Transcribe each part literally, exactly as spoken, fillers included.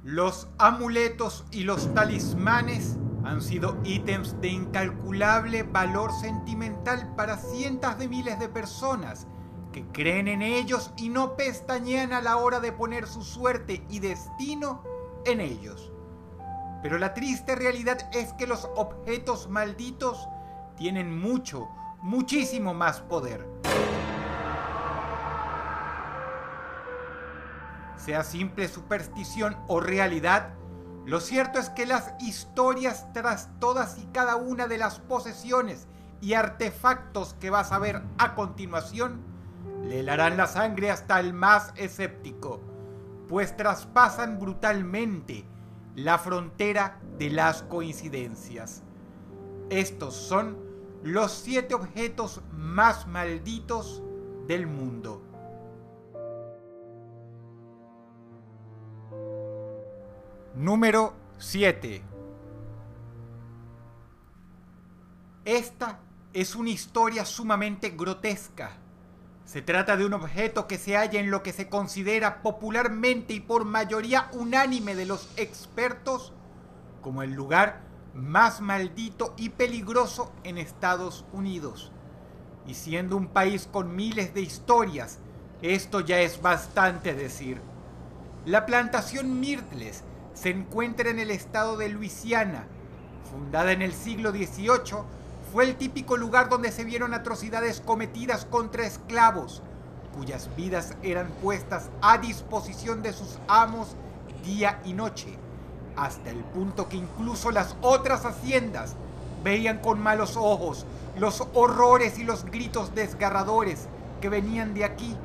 Los amuletos y los talismanes han sido ítems de incalculable valor sentimental para cientos de miles de personas que creen en ellos y no pestañean a la hora de poner su suerte y destino en ellos. Pero la triste realidad es que los objetos malditos tienen mucho, muchísimo más poder. Sea simple superstición o realidad, lo cierto es que las historias tras todas y cada una de las posesiones y artefactos que vas a ver a continuación le helarán la sangre hasta el más escéptico, pues traspasan brutalmente la frontera de las coincidencias. Estos son los siete objetos más malditos del mundo. Número siete. Esta es una historia sumamente grotesca. Se trata de un objeto que se halla en lo que se considera popularmente y por mayoría unánime de los expertos como el lugar más maldito y peligroso en Estados Unidos. Y siendo un país con miles de historias, esto ya es bastante decir. La plantación Myrtles se encuentra en el estado de Luisiana. Fundada en el siglo dieciocho, fue el típico lugar donde se vieron atrocidades cometidas contra esclavos, cuyas vidas eran puestas a disposición de sus amos día y noche, hasta el punto que incluso las otras haciendas veían con malos ojos los horrores y los gritos desgarradores que venían de aquí.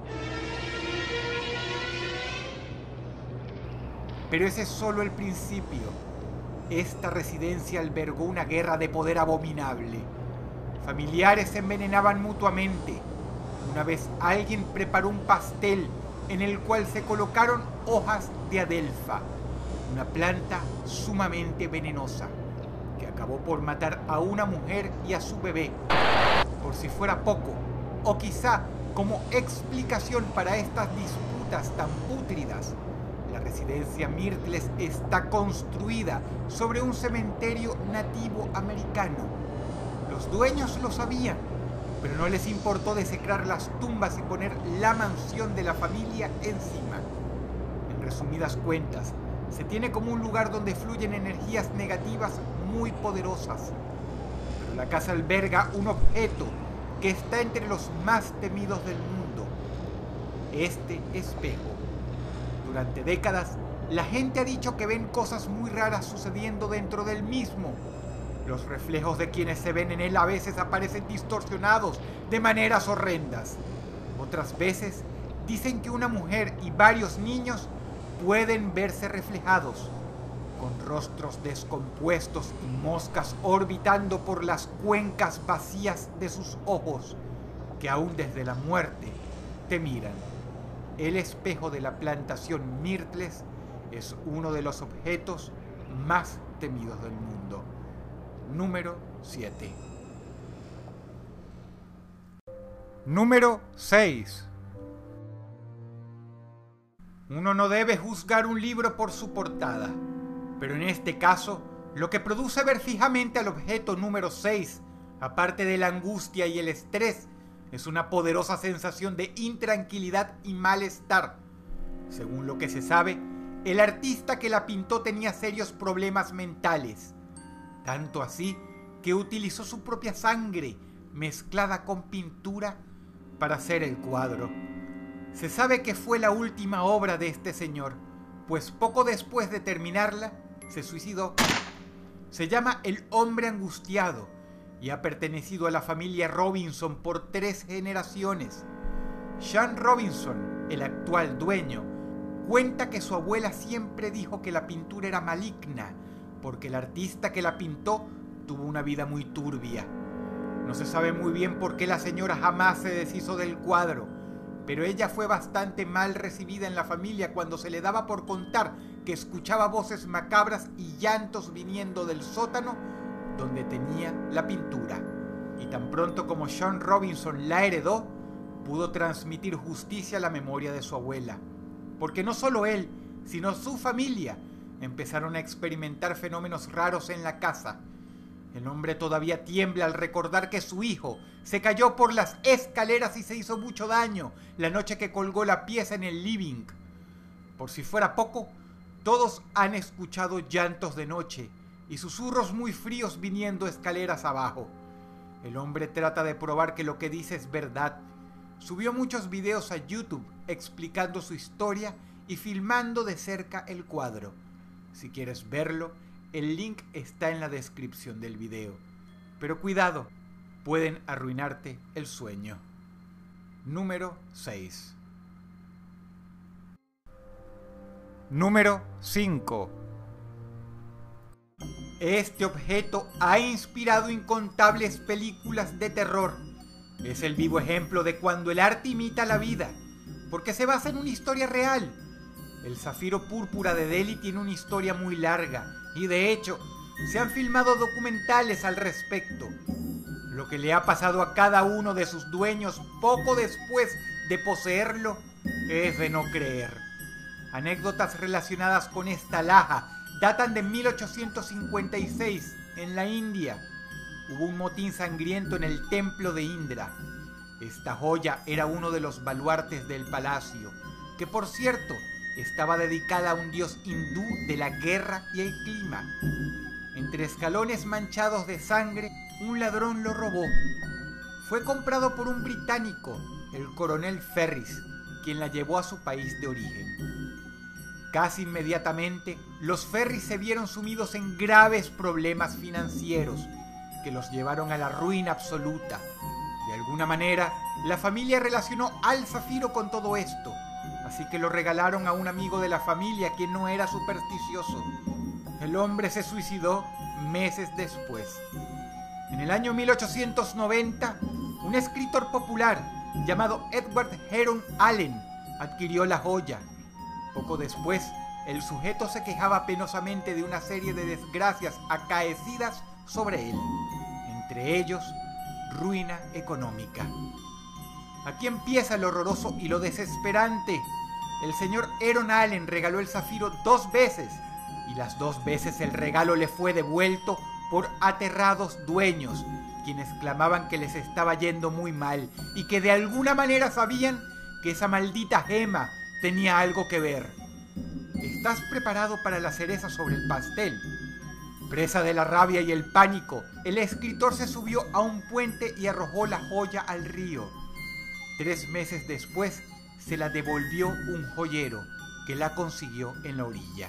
Pero ese es solo el principio. Esta residencia albergó una guerra de poder abominable. Familiares se envenenaban mutuamente. Una vez alguien preparó un pastel en el cual se colocaron hojas de adelfa, una planta sumamente venenosa, que acabó por matar a una mujer y a su bebé. Por si fuera poco, o quizá como explicación para estas disputas tan pútridas, la residencia Myrtles está construida sobre un cementerio nativo americano. Los dueños lo sabían, pero no les importó desecrar las tumbas y poner la mansión de la familia encima. En resumidas cuentas, se tiene como un lugar donde fluyen energías negativas muy poderosas. Pero la casa alberga un objeto que está entre los más temidos del mundo: este espejo. Durante décadas, la gente ha dicho que ven cosas muy raras sucediendo dentro del mismo. Los reflejos de quienes se ven en él a veces aparecen distorsionados de maneras horrendas. Otras veces dicen que una mujer y varios niños pueden verse reflejados, con rostros descompuestos y moscas orbitando por las cuencas vacías de sus ojos, que aún desde la muerte te miran. El espejo de la plantación Myrtles es uno de los objetos más temidos del mundo. Número siete. Número seis. Uno no debe juzgar un libro por su portada, pero en este caso, lo que produce ver fijamente al objeto número seis, aparte de la angustia y el estrés, es una poderosa sensación de intranquilidad y malestar. Según lo que se sabe, el artista que la pintó tenía serios problemas mentales, tanto así que utilizó su propia sangre mezclada con pintura para hacer el cuadro. Se sabe que fue la última obra de este señor, pues poco después de terminarla, se suicidó. Se llama El Hombre Angustiado y ha pertenecido a la familia Robinson por tres generaciones. Sean Robinson, el actual dueño, cuenta que su abuela siempre dijo que la pintura era maligna, porque el artista que la pintó tuvo una vida muy turbia. No se sabe muy bien por qué la señora jamás se deshizo del cuadro, pero ella fue bastante mal recibida en la familia cuando se le daba por contar que escuchaba voces macabras y llantos viniendo del sótano donde tenía la pintura. Y tan pronto como Sean Robinson la heredó, pudo transmitir justicia a la memoria de su abuela, porque no solo él, sino su familia empezaron a experimentar fenómenos raros en la casa. El hombre todavía tiembla al recordar que su hijo se cayó por las escaleras y se hizo mucho daño la noche que colgó la pieza en el living. Por si fuera poco, todos han escuchado llantos de noche y susurros muy fríos viniendo escaleras abajo. El hombre trata de probar que lo que dice es verdad. Subió muchos videos a YouTube explicando su historia y filmando de cerca el cuadro. Si quieres verlo, el link está en la descripción del video. Pero cuidado, pueden arruinarte el sueño. Número seis. Número cinco. Este objeto ha inspirado incontables películas de terror. Es el vivo ejemplo de cuando el arte imita la vida, porque se basa en una historia real. El zafiro púrpura de Delhi tiene una historia muy larga y de hecho se han filmado documentales al respecto. Lo que le ha pasado a cada uno de sus dueños poco después de poseerlo es de no creer. Anécdotas relacionadas con esta alhaja datan de mil ochocientos cincuenta y seis en la India. Hubo un motín sangriento en el templo de Indra. Esta joya era uno de los baluartes del palacio, que por cierto estaba dedicada a un dios hindú de la guerra y el clima. Entre escalones manchados de sangre, un ladrón lo robó. Fue comprado por un británico, el coronel Ferris, quien la llevó a su país de origen. Casi inmediatamente, los Ferris se vieron sumidos en graves problemas financieros que los llevaron a la ruina absoluta. De alguna manera, la familia relacionó al zafiro con todo esto, así que lo regalaron a un amigo de la familia que no era supersticioso. El hombre se suicidó meses después. En el año mil ochocientos noventa, un escritor popular llamado Edward Heron Allen adquirió la joya. Poco después, el sujeto se quejaba penosamente de una serie de desgracias acaecidas sobre él, entre ellos, ruina económica. Aquí empieza lo horroroso y lo desesperante. El señor Heron Allen regaló el zafiro dos veces, y las dos veces el regalo le fue devuelto por aterrados dueños, quienes clamaban que les estaba yendo muy mal y que de alguna manera sabían que esa maldita gema tenía algo que ver. ¿Estás preparado para la cereza sobre el pastel? Presa de la rabia y el pánico, el escritor se subió a un puente y arrojó la joya al río. Tres meses después, se la devolvió un joyero que la consiguió en la orilla.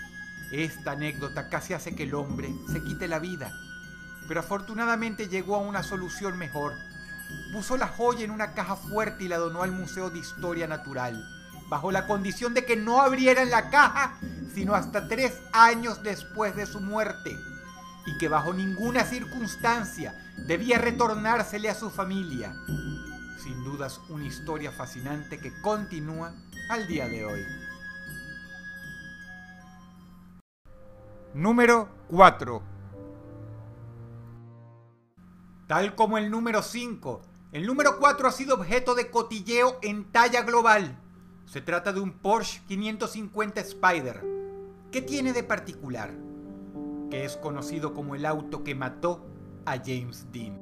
Esta anécdota casi hace que el hombre se quite la vida, pero afortunadamente llegó a una solución mejor. Puso la joya en una caja fuerte y la donó al Museo de Historia Natural, bajo la condición de que no abrieran la caja sino hasta tres años después de su muerte, y que bajo ninguna circunstancia debía retornársele a su familia. Sin dudas, una historia fascinante que continúa al día de hoy. Número cuatro. Tal como el número cinco, el número cuatro ha sido objeto de cotilleo en talla global. Se trata de un Porsche quinientos cincuenta Spyder. ¿Qué tiene de particular? Que es conocido como el auto que mató a James Dean.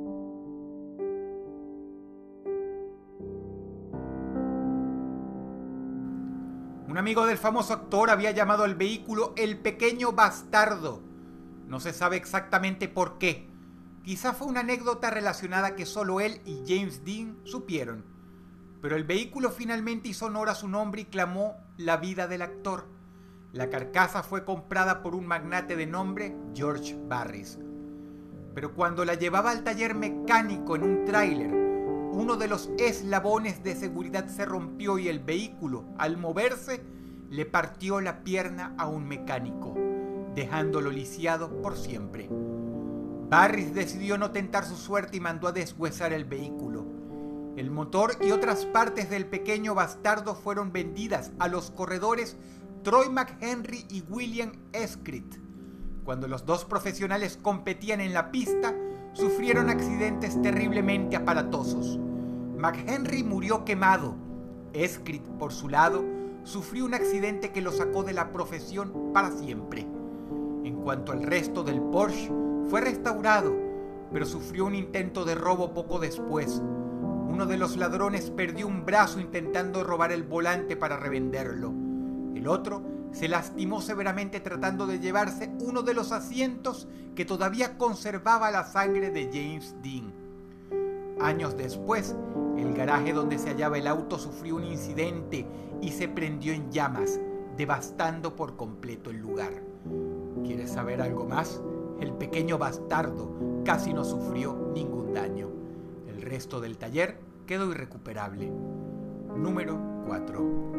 Un amigo del famoso actor había llamado al vehículo el pequeño bastardo. No se sabe exactamente por qué. Quizá fue una anécdota relacionada que solo él y James Dean supieron. Pero el vehículo finalmente hizo honor a su nombre y clamó la vida del actor. La carcasa fue comprada por un magnate de nombre George Barris. Pero cuando la llevaba al taller mecánico en un tráiler, uno de los eslabones de seguridad se rompió y el vehículo, al moverse, le partió la pierna a un mecánico, dejándolo lisiado por siempre. Barris decidió no tentar su suerte y mandó a deshuesar el vehículo. El motor y otras partes del pequeño bastardo fueron vendidas a los corredores Troy McHenry y William Escrit. Cuando los dos profesionales competían en la pista, sufrieron accidentes terriblemente aparatosos. McHenry murió quemado. Escrit, por su lado, sufrió un accidente que lo sacó de la profesión para siempre. En cuanto al resto del Porsche, fue restaurado, pero sufrió un intento de robo poco después. Uno de los ladrones perdió un brazo intentando robar el volante para revenderlo. El otro se lastimó severamente tratando de llevarse uno de los asientos que todavía conservaba la sangre de James Dean. Años después, el garaje donde se hallaba el auto sufrió un incidente y se prendió en llamas, devastando por completo el lugar. ¿Quieres saber algo más? El pequeño bastardo casi no sufrió ningún daño. El resto del taller quedó irrecuperable. Número cuatro.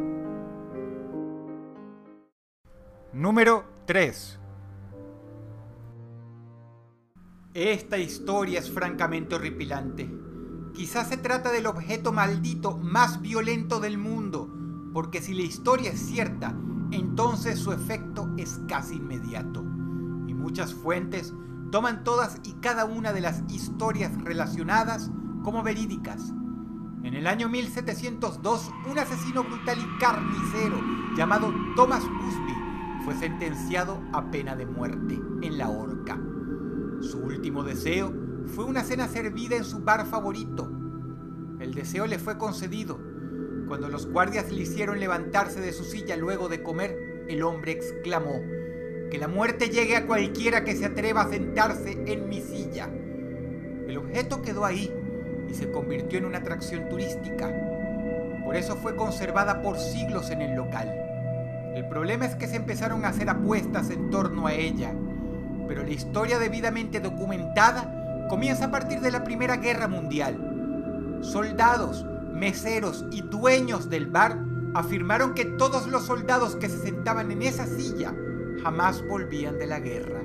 Número tres. Esta historia es francamente horripilante. Quizás se trata del objeto maldito más violento del mundo, porque si la historia es cierta, entonces su efecto es casi inmediato. Y muchas fuentes toman todas y cada una de las historias relacionadas como verídicas. En el año mil setecientos dos, un asesino brutal y carnicero llamado Thomas Busby fue sentenciado a pena de muerte en la horca. Su último deseo fue una cena servida en su bar favorito. El deseo le fue concedido. Cuando los guardias le hicieron levantarse de su silla luego de comer, el hombre exclamó: «Que la muerte llegue a cualquiera que se atreva a sentarse en mi silla». El objeto quedó ahí y se convirtió en una atracción turística. Por eso fue conservada por siglos en el local. El problema es que se empezaron a hacer apuestas en torno a ella, pero la historia debidamente documentada comienza a partir de la Primera Guerra Mundial. Soldados, meseros y dueños del bar afirmaron que todos los soldados que se sentaban en esa silla jamás volvían de la guerra.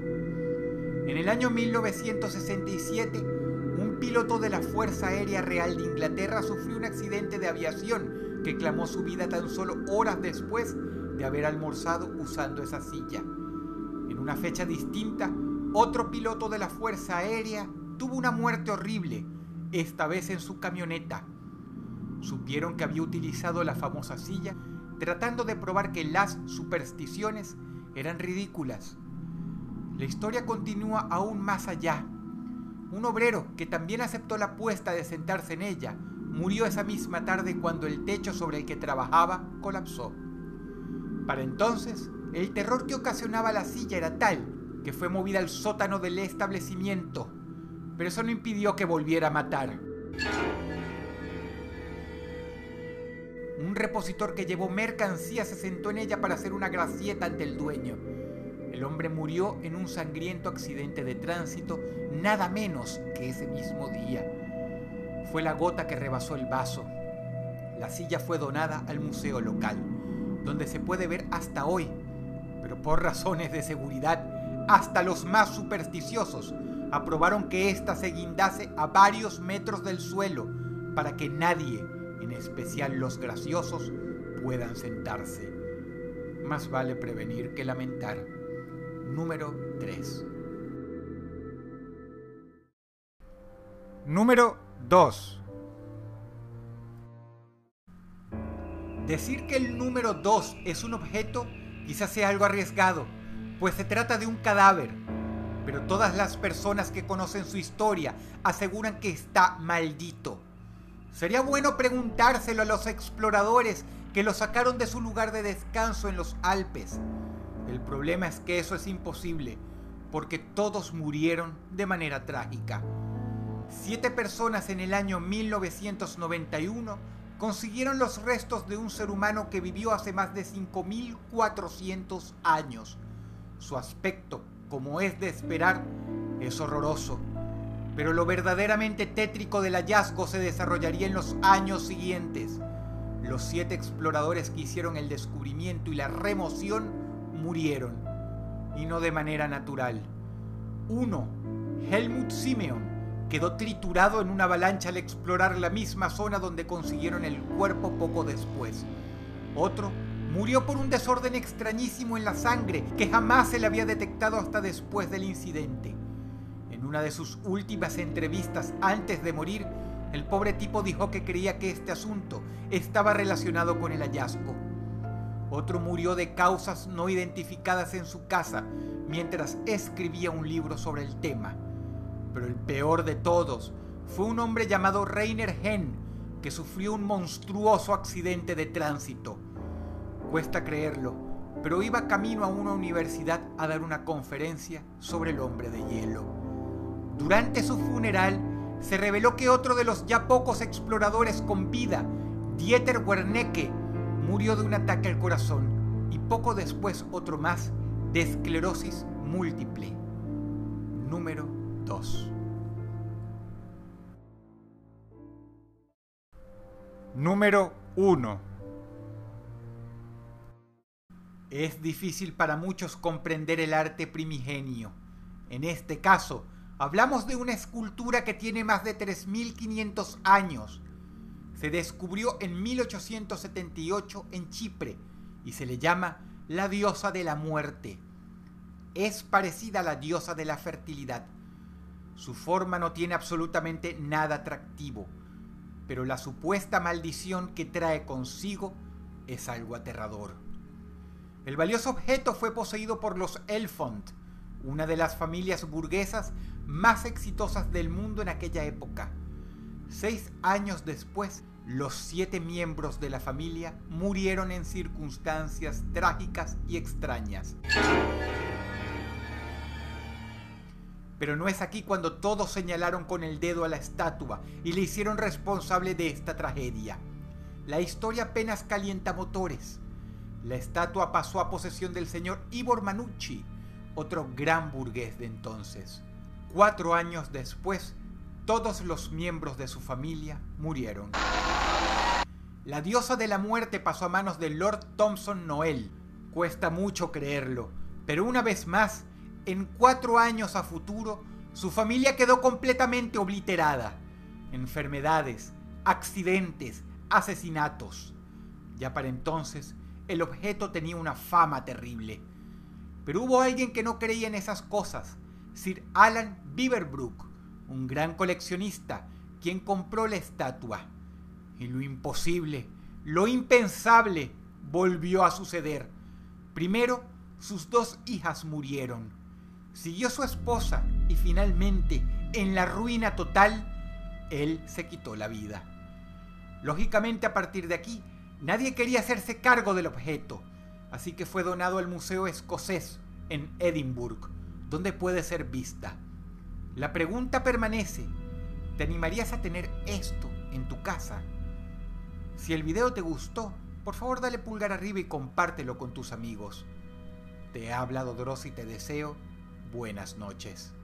En el año mil novecientos sesenta y siete, un piloto de la Fuerza Aérea Real de Inglaterra sufrió un accidente de aviación que clamó su vida tan solo horas después de haber almorzado usando esa silla. En una fecha distinta, otro piloto de la Fuerza Aérea tuvo una muerte horrible, esta vez en su camioneta. Supieron que había utilizado la famosa silla tratando de probar que las supersticiones eran ridículas. La historia continúa aún más allá. Un obrero que también aceptó la apuesta de sentarse en ella murió esa misma tarde cuando el techo sobre el que trabajaba colapsó. Para entonces, el terror que ocasionaba la silla era tal que fue movida al sótano del establecimiento, pero eso no impidió que volviera a matar. Un repositor que llevó mercancía se sentó en ella para hacer una gracieta ante el dueño. El hombre murió en un sangriento accidente de tránsito nada menos que ese mismo día. Fue la gota que rebasó el vaso. La silla fue donada al museo local, donde se puede ver hasta hoy, pero por razones de seguridad, hasta los más supersticiosos aprobaron que ésta se guindase a varios metros del suelo para que nadie, en especial los graciosos, puedan sentarse. Más vale prevenir que lamentar. Número tres. Número dos. Decir que el número dos es un objeto quizás sea algo arriesgado, pues se trata de un cadáver, pero todas las personas que conocen su historia aseguran que está maldito. Sería bueno preguntárselo a los exploradores que lo sacaron de su lugar de descanso en los Alpes. El problema es que eso es imposible, porque todos murieron de manera trágica. Siete personas en el año mil novecientos noventa y uno consiguieron los restos de un ser humano que vivió hace más de cinco mil cuatrocientos años. Su aspecto, como es de esperar, es horroroso. Pero lo verdaderamente tétrico del hallazgo se desarrollaría en los años siguientes. Los siete exploradores que hicieron el descubrimiento y la remoción murieron, y no de manera natural. Uno, Helmut Simeon, quedó triturado en una avalancha al explorar la misma zona donde consiguieron el cuerpo poco después. Otro murió por un desorden extrañísimo en la sangre que jamás se le había detectado hasta después del incidente. En una de sus últimas entrevistas antes de morir, el pobre tipo dijo que creía que este asunto estaba relacionado con el hallazgo. Otro murió de causas no identificadas en su casa mientras escribía un libro sobre el tema. Pero el peor de todos fue un hombre llamado Rainer Henn, que sufrió un monstruoso accidente de tránsito. Cuesta creerlo, pero iba camino a una universidad a dar una conferencia sobre el hombre de hielo. Durante su funeral, se reveló que otro de los ya pocos exploradores con vida, Dieter Wernicke, murió de un ataque al corazón y poco después otro más de esclerosis múltiple. Número dos. Número uno. Es difícil para muchos comprender el arte primigenio. En este caso, hablamos de una escultura que tiene más de tres mil quinientos años. Se descubrió en mil ochocientos setenta y ocho en Chipre y se le llama la diosa de la muerte. Es parecida a la diosa de la fertilidad. Su forma no tiene absolutamente nada atractivo, pero la supuesta maldición que trae consigo es algo aterrador. El valioso objeto fue poseído por los Elfond, una de las familias burguesas más exitosas del mundo en aquella época. Seis años después, los siete miembros de la familia murieron en circunstancias trágicas y extrañas. Pero no es aquí cuando todos señalaron con el dedo a la estatua y le hicieron responsable de esta tragedia. La historia apenas calienta motores. La estatua pasó a posesión del señor Ivor Manucci, otro gran burgués de entonces. Cuatro años después, todos los miembros de su familia murieron. La diosa de la muerte pasó a manos de Lord Thompson Noel. Cuesta mucho creerlo, pero una vez más, en cuatro años a futuro, su familia quedó completamente obliterada. Enfermedades, accidentes, asesinatos. Ya para entonces, el objeto tenía una fama terrible. Pero hubo alguien que no creía en esas cosas, Sir Alan Beaverbrook, un gran coleccionista, quien compró la estatua. Y lo imposible, lo impensable, volvió a suceder. Primero, sus dos hijas murieron. Siguió su esposa y finalmente, en la ruina total, él se quitó la vida. Lógicamente, a partir de aquí, nadie quería hacerse cargo del objeto, así que fue donado al Museo Escocés en Edimburgo, donde puede ser vista. La pregunta permanece: ¿te animarías a tener esto en tu casa? Si el video te gustó, por favor dale pulgar arriba y compártelo con tus amigos. Te ha hablado Dross y te deseo buenas noches.